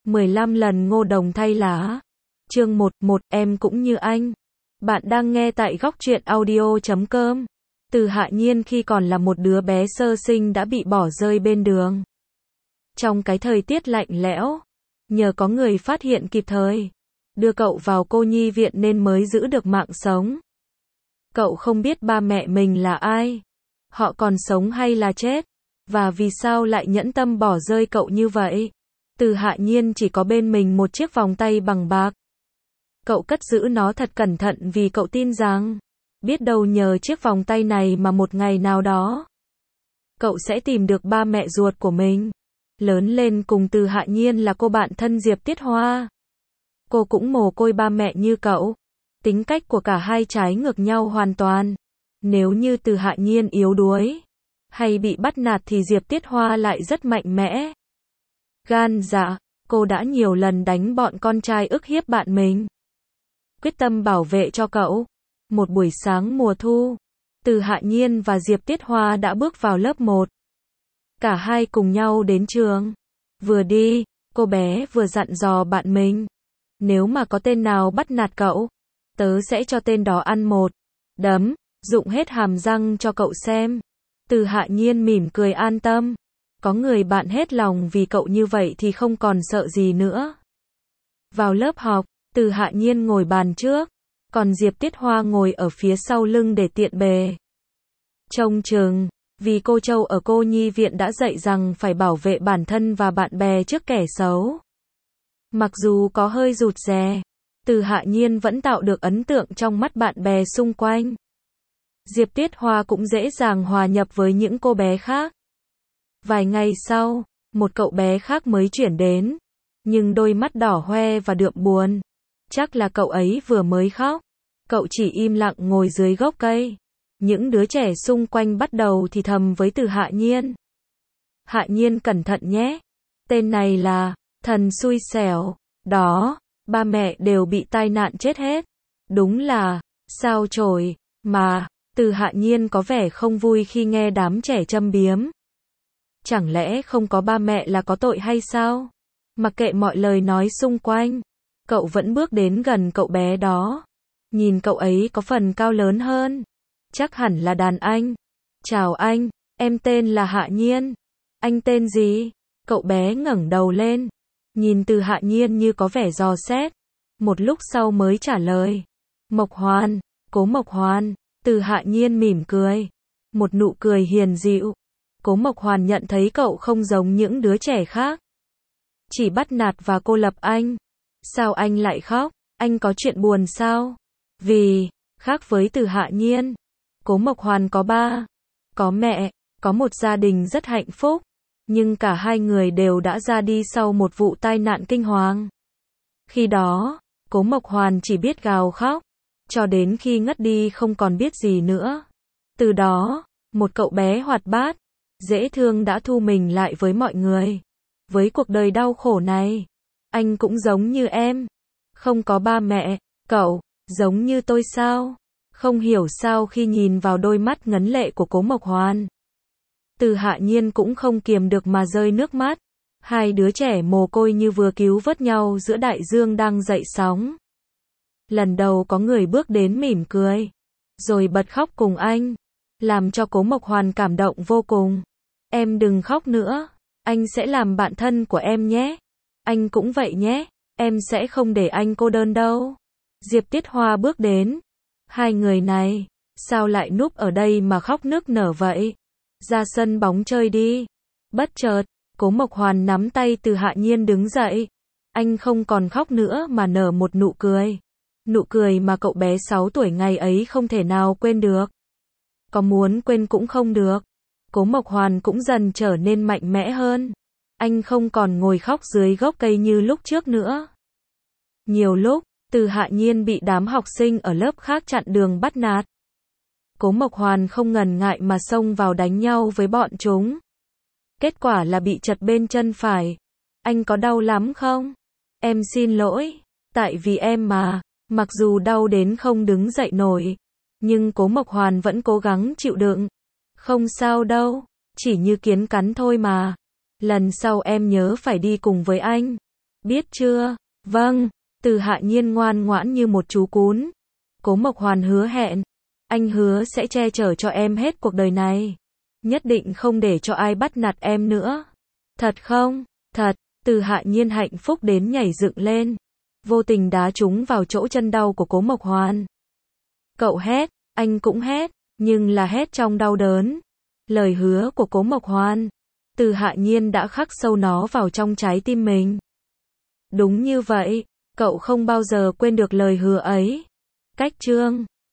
15 lần Ngô Đồng thay lá. Chương 11, em cũng như anh. Bạn đang nghe tại góc truyện audio.com. Từ Hạ Nhiên khi còn là một đứa bé sơ sinh đã bị bỏ rơi bên đường. Trong cái thời tiết lạnh lẽo, nhờ có người phát hiện kịp thời, đưa cậu vào cô nhi viện nên mới giữ được mạng sống. Cậu không biết ba mẹ mình là ai, họ còn sống hay là chết, và vì sao lại nhẫn tâm bỏ rơi cậu như vậy. Từ Hạ Nhiên chỉ có bên mình một chiếc vòng tay bằng bạc. Cậu cất giữ nó thật cẩn thận vì cậu tin rằng, biết đâu nhờ chiếc vòng tay này mà một ngày nào đó, cậu sẽ tìm được ba mẹ ruột của mình. Lớn lên cùng Từ Hạ Nhiên là cô bạn thân Diệp Tiết Hoa. Cô cũng mồ côi ba mẹ như cậu. Tính cách của cả hai trái ngược nhau hoàn toàn. Nếu như Từ Hạ Nhiên yếu đuối, hay bị bắt nạt thì Diệp Tiết Hoa lại rất mạnh mẽ. Gan dạ, cô đã nhiều lần đánh bọn con trai ức hiếp bạn mình. Quyết tâm bảo vệ cho cậu. Một buổi sáng mùa thu, Từ Hạ Nhiên và Diệp Tiết Hoa đã bước vào lớp 1. Cả hai cùng nhau đến trường. Vừa đi, cô bé vừa dặn dò bạn mình. Nếu mà có tên nào bắt nạt cậu, tớ sẽ cho tên đó ăn một đấm, rụng hết hàm răng cho cậu xem. Từ Hạ Nhiên mỉm cười an tâm. Có người bạn hết lòng vì cậu như vậy thì không còn sợ gì nữa. Vào lớp học, Từ Hạ Nhiên ngồi bàn trước, còn Diệp Tiết Hoa ngồi ở phía sau lưng để tiện bề. Trông chừng, vì cô Châu ở cô nhi viện đã dạy rằng phải bảo vệ bản thân và bạn bè trước kẻ xấu. Mặc dù có hơi rụt rè, Từ Hạ Nhiên vẫn tạo được ấn tượng trong mắt bạn bè xung quanh. Diệp Tiết Hoa cũng dễ dàng hòa nhập với những cô bé khác. Vài ngày sau, một cậu bé khác mới chuyển đến, nhưng đôi mắt đỏ hoe và đượm buồn. Chắc là cậu ấy vừa mới khóc. Cậu chỉ im lặng ngồi dưới gốc cây. Những đứa trẻ xung quanh bắt đầu thì thầm với Từ Hạ Nhiên. Hạ Nhiên cẩn thận nhé. Tên này là thần xui xẻo. Đó, ba mẹ đều bị tai nạn chết hết. Đúng là sao chổi mà. Từ Hạ Nhiên có vẻ không vui khi nghe đám trẻ châm biếm. Chẳng lẽ không có ba mẹ là có tội hay sao? Mặc kệ mọi lời nói xung quanh, cậu vẫn bước đến gần cậu bé đó. Nhìn cậu ấy có phần cao lớn hơn. Chắc hẳn là đàn anh. Chào anh, em tên là Hạ Nhiên. Anh tên gì? Cậu bé ngẩng đầu lên, nhìn Từ Hạ Nhiên như có vẻ dò xét. Một lúc sau mới trả lời. Mộc Hoàn, Cố Mộc Hoàn. Từ Hạ Nhiên mỉm cười. Một nụ cười hiền dịu. Cố Mộc Hoàn nhận thấy cậu không giống những đứa trẻ khác. Chỉ bắt nạt và cô lập anh. Sao anh lại khóc? Anh có chuyện buồn sao? Vì, khác với Từ Hạ Nhiên, Cố Mộc Hoàn có ba, có mẹ, có một gia đình rất hạnh phúc. Nhưng cả hai người đều đã ra đi sau một vụ tai nạn kinh hoàng. Khi đó, Cố Mộc Hoàn chỉ biết gào khóc, cho đến khi ngất đi không còn biết gì nữa. Từ đó, một cậu bé hoạt bát, dễ thương đã thu mình lại với mọi người. Với cuộc đời đau khổ này, anh cũng giống như em. Không có ba mẹ, cậu, giống như tôi sao? Không hiểu sao khi nhìn vào đôi mắt ngấn lệ của Cố Mộc Hoàn, Từ Hạ Nhiên cũng không kiềm được mà rơi nước mắt. Hai đứa trẻ mồ côi như vừa cứu vớt nhau giữa đại dương đang dậy sóng. Lần đầu có người bước đến mỉm cười, rồi bật khóc cùng anh, làm cho Cố Mộc Hoàn cảm động vô cùng. Em đừng khóc nữa, anh sẽ làm bạn thân của em nhé. Anh cũng vậy nhé, em sẽ không để anh cô đơn đâu. Diệp Tiết Hoa bước đến. Hai người này, sao lại núp ở đây mà khóc nức nở vậy? Ra sân bóng chơi đi. Bất chợt, Cố Mộc Hoàn nắm tay Từ Hạ Nhiên đứng dậy. Anh không còn khóc nữa mà nở một nụ cười. Nụ cười mà cậu bé 6 tuổi ngày ấy không thể nào quên được. Có muốn quên cũng không được. Cố Mộc Hoàn cũng dần trở nên mạnh mẽ hơn. Anh không còn ngồi khóc dưới gốc cây như lúc trước nữa. Nhiều lúc, Từ Hạ Nhiên bị đám học sinh ở lớp khác chặn đường bắt nạt. Cố Mộc Hoàn không ngần ngại mà xông vào đánh nhau với bọn chúng. Kết quả là bị trật bên chân phải. Anh có đau lắm không? Em xin lỗi, tại vì em mà. Mặc dù đau đến không đứng dậy nổi, nhưng Cố Mộc Hoàn vẫn cố gắng chịu đựng. Không sao đâu, chỉ như kiến cắn thôi mà. Lần sau em nhớ phải đi cùng với anh. Biết chưa? Vâng. Từ Hạ Nhiên ngoan ngoãn như một chú cún. Cố Mộc Hoàn hứa hẹn. Anh hứa sẽ che chở cho em hết cuộc đời này. Nhất định không để cho ai bắt nạt em nữa. Thật không? Thật. Từ Hạ Nhiên hạnh phúc đến nhảy dựng lên. Vô tình đá trúng vào chỗ chân đau của Cố Mộc Hoàn. Cậu hét, anh cũng hét, nhưng là hét trong đau đớn. Lời hứa của Cố Mộc Hoàn. Từ Hạ Nhiên đã khắc sâu nó vào trong trái tim mình. Đúng như vậy, cậu không bao giờ quên được lời hứa ấy. Cách chương